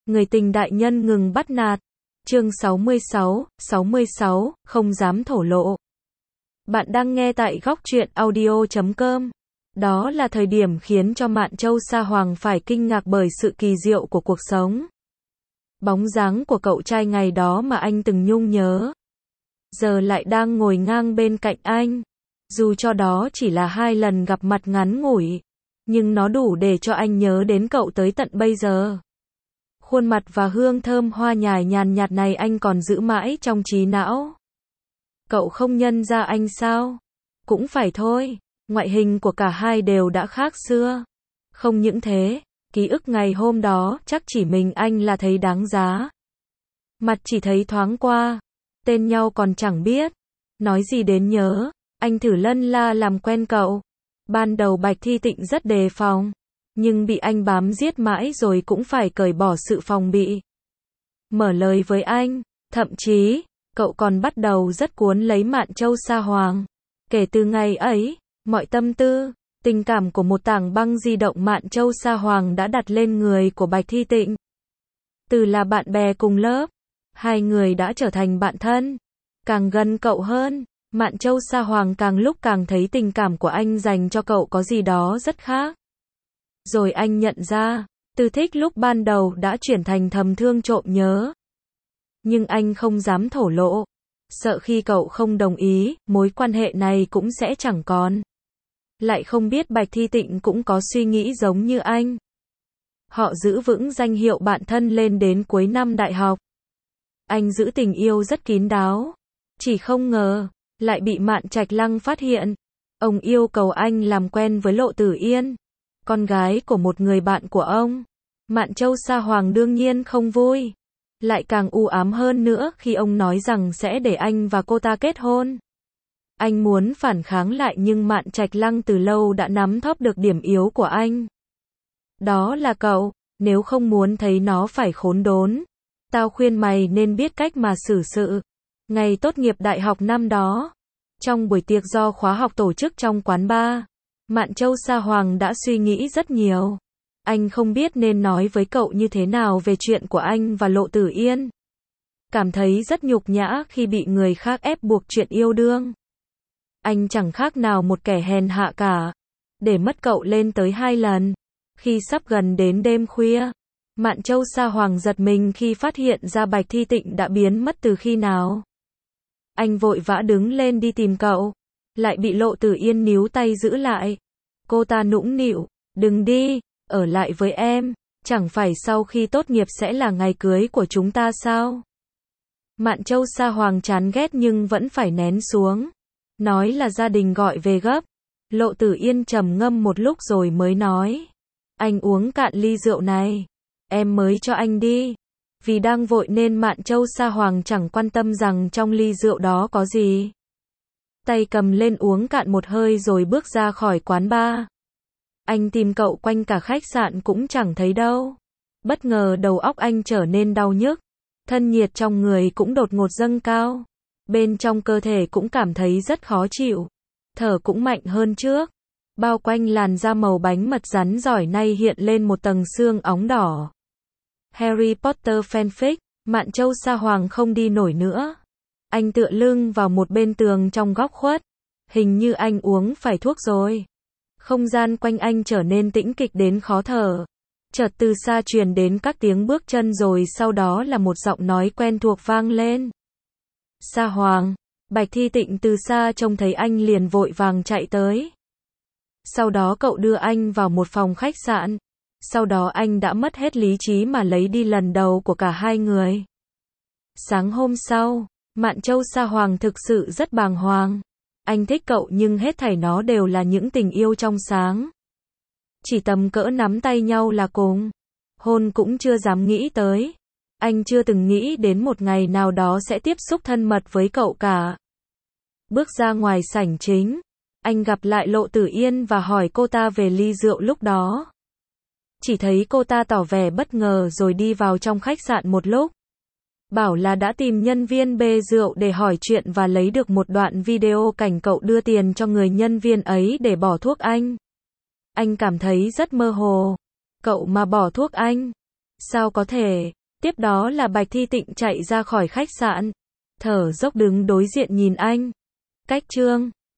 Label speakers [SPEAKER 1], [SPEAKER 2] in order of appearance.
[SPEAKER 1] Người tình đại nhân ngừng bắt nạt. Chương 66, không dám thổ lộ. Bạn đang nghe tại góc truyện audio.com. Đó là thời điểm khiến cho Mạn Châu Sa Hoàng phải kinh ngạc bởi sự kỳ diệu của cuộc sống. Bóng dáng của cậu trai ngày đó mà anh từng nhung nhớ, giờ lại đang ngồi ngang bên cạnh anh. Dù cho đó chỉ là 2 lần gặp mặt ngắn ngủi, nhưng nó đủ để cho anh nhớ đến cậu tới tận bây giờ. Khuôn mặt và hương thơm hoa nhài nhàn nhạt này anh còn giữ mãi trong trí não. Cậu không nhận ra anh sao? Cũng phải thôi, ngoại hình của cả hai đều đã khác xưa. Không những thế, ký ức ngày hôm đó chắc chỉ mình anh là thấy đáng giá. Mặt chỉ thấy thoáng qua, tên nhau còn chẳng biết. Nói gì đến nhớ, anh thử lân la làm quen cậu. Ban đầu Bạch Thi Tịnh rất đề phòng, nhưng bị anh bám giết mãi rồi cũng phải cởi bỏ sự phòng bị. Mở lời với anh, thậm chí, cậu còn bắt đầu rất cuốn lấy Mạn Châu Sa Hoàng. Kể từ ngày ấy, mọi tâm tư, tình cảm của một tảng băng di động Mạn Châu Sa Hoàng đã đặt lên người của Bạch Thi Tịnh. Từ là bạn bè cùng lớp, hai người đã trở thành bạn thân. Càng gần cậu hơn, Mạn Châu Sa Hoàng càng lúc càng thấy tình cảm của anh dành cho cậu có gì đó rất khác. Rồi anh nhận ra, từ thích lúc ban đầu đã chuyển thành thầm thương trộm nhớ. Nhưng anh không dám thổ lộ, sợ khi cậu không đồng ý, mối quan hệ này cũng sẽ chẳng còn. Lại không biết Bạch Thi Tịnh cũng có suy nghĩ giống như anh. Họ giữ vững danh hiệu bạn thân lên đến cuối năm đại học. Anh giữ tình yêu rất kín đáo, chỉ không ngờ, lại bị Mạn Trạch Lăng phát hiện. Ông yêu cầu anh làm quen với Lộ Tử Yên, con gái của một người bạn của ông. Mạn Châu Sa Hoàng đương nhiên không vui, lại càng u ám hơn nữa khi ông nói rằng sẽ để anh và cô ta kết hôn. Anh muốn phản kháng lại nhưng Mạn Trạch Lăng từ lâu đã nắm thóp được điểm yếu của anh. Đó là cậu, nếu không muốn thấy nó phải khốn đốn, tao khuyên mày nên biết cách mà xử sự. Ngày tốt nghiệp đại học năm đó, trong buổi tiệc do khóa học tổ chức trong quán bar, Mạn Châu Sa Hoàng đã suy nghĩ rất nhiều. Anh không biết nên nói với cậu như thế nào về chuyện của anh và Lộ Tử Yên. Cảm thấy rất nhục nhã khi bị người khác ép buộc chuyện yêu đương. Anh chẳng khác nào một kẻ hèn hạ cả. Để mất cậu lên tới 2 lần. Khi sắp gần đến đêm khuya, Mạn Châu Sa Hoàng giật mình khi phát hiện ra Bạch Thi Tịnh đã biến mất từ khi nào. Anh vội vã đứng lên đi tìm cậu, lại bị Lộ Tử Yên níu tay giữ lại. Cô ta nũng nịu, đừng đi, ở lại với em, chẳng phải sau khi tốt nghiệp sẽ là ngày cưới của chúng ta sao? Mạn Châu Sa Hoàng chán ghét nhưng vẫn phải nén xuống, nói là gia đình gọi về gấp. Lộ Tử Yên trầm ngâm một lúc rồi mới nói, anh uống cạn ly rượu này, em mới cho anh đi. Vì đang vội nên Mạn Châu Sa Hoàng chẳng quan tâm rằng trong ly rượu đó có gì. Tay cầm lên uống cạn một hơi rồi bước ra khỏi quán bar. Anh tìm cậu quanh cả khách sạn cũng chẳng thấy đâu. Bất ngờ đầu óc anh trở nên đau nhức. Thân nhiệt trong người cũng đột ngột dâng cao. Bên trong cơ thể cũng cảm thấy rất khó chịu. Thở cũng mạnh hơn trước. Bao quanh làn da màu bánh mật rắn giỏi nay hiện lên một tầng xương óng đỏ. Harry Potter fanfic, Mạn Châu Sa Hoàng không đi nổi nữa. Anh tựa lưng vào một bên tường trong góc khuất. Hình như anh uống phải thuốc rồi. Không gian quanh anh trở nên tĩnh kịch đến khó thở. Chợt từ xa truyền đến các tiếng bước chân rồi sau đó là một giọng nói quen thuộc vang lên. Sa Hoàng. Bạch Thi Tịnh từ xa trông thấy anh liền vội vàng chạy tới. Sau đó cậu đưa anh vào một phòng khách sạn. Sau đó anh đã mất hết lý trí mà lấy đi lần đầu của cả hai người. Sáng hôm sau, Mạn Châu Sa Hoàng thực sự rất bàng hoàng. Anh thích cậu nhưng hết thảy nó đều là những tình yêu trong sáng. Chỉ tầm cỡ nắm tay nhau là cùng. Hôn cũng chưa dám nghĩ tới. Anh chưa từng nghĩ đến một ngày nào đó sẽ tiếp xúc thân mật với cậu cả. Bước ra ngoài sảnh chính, anh gặp lại Lộ Tử Yên và hỏi cô ta về ly rượu lúc đó. Chỉ thấy cô ta tỏ vẻ bất ngờ rồi đi vào trong khách sạn một lúc. Bảo là đã tìm nhân viên bê rượu để hỏi chuyện và lấy được một đoạn video cảnh cậu đưa tiền cho người nhân viên ấy để bỏ thuốc anh. Anh cảm thấy rất mơ hồ. Cậu mà bỏ thuốc anh. Sao có thể? Tiếp đó là Bạch Thi Tịnh chạy ra khỏi khách sạn. Thở dốc đứng đối diện nhìn anh. Cách Trương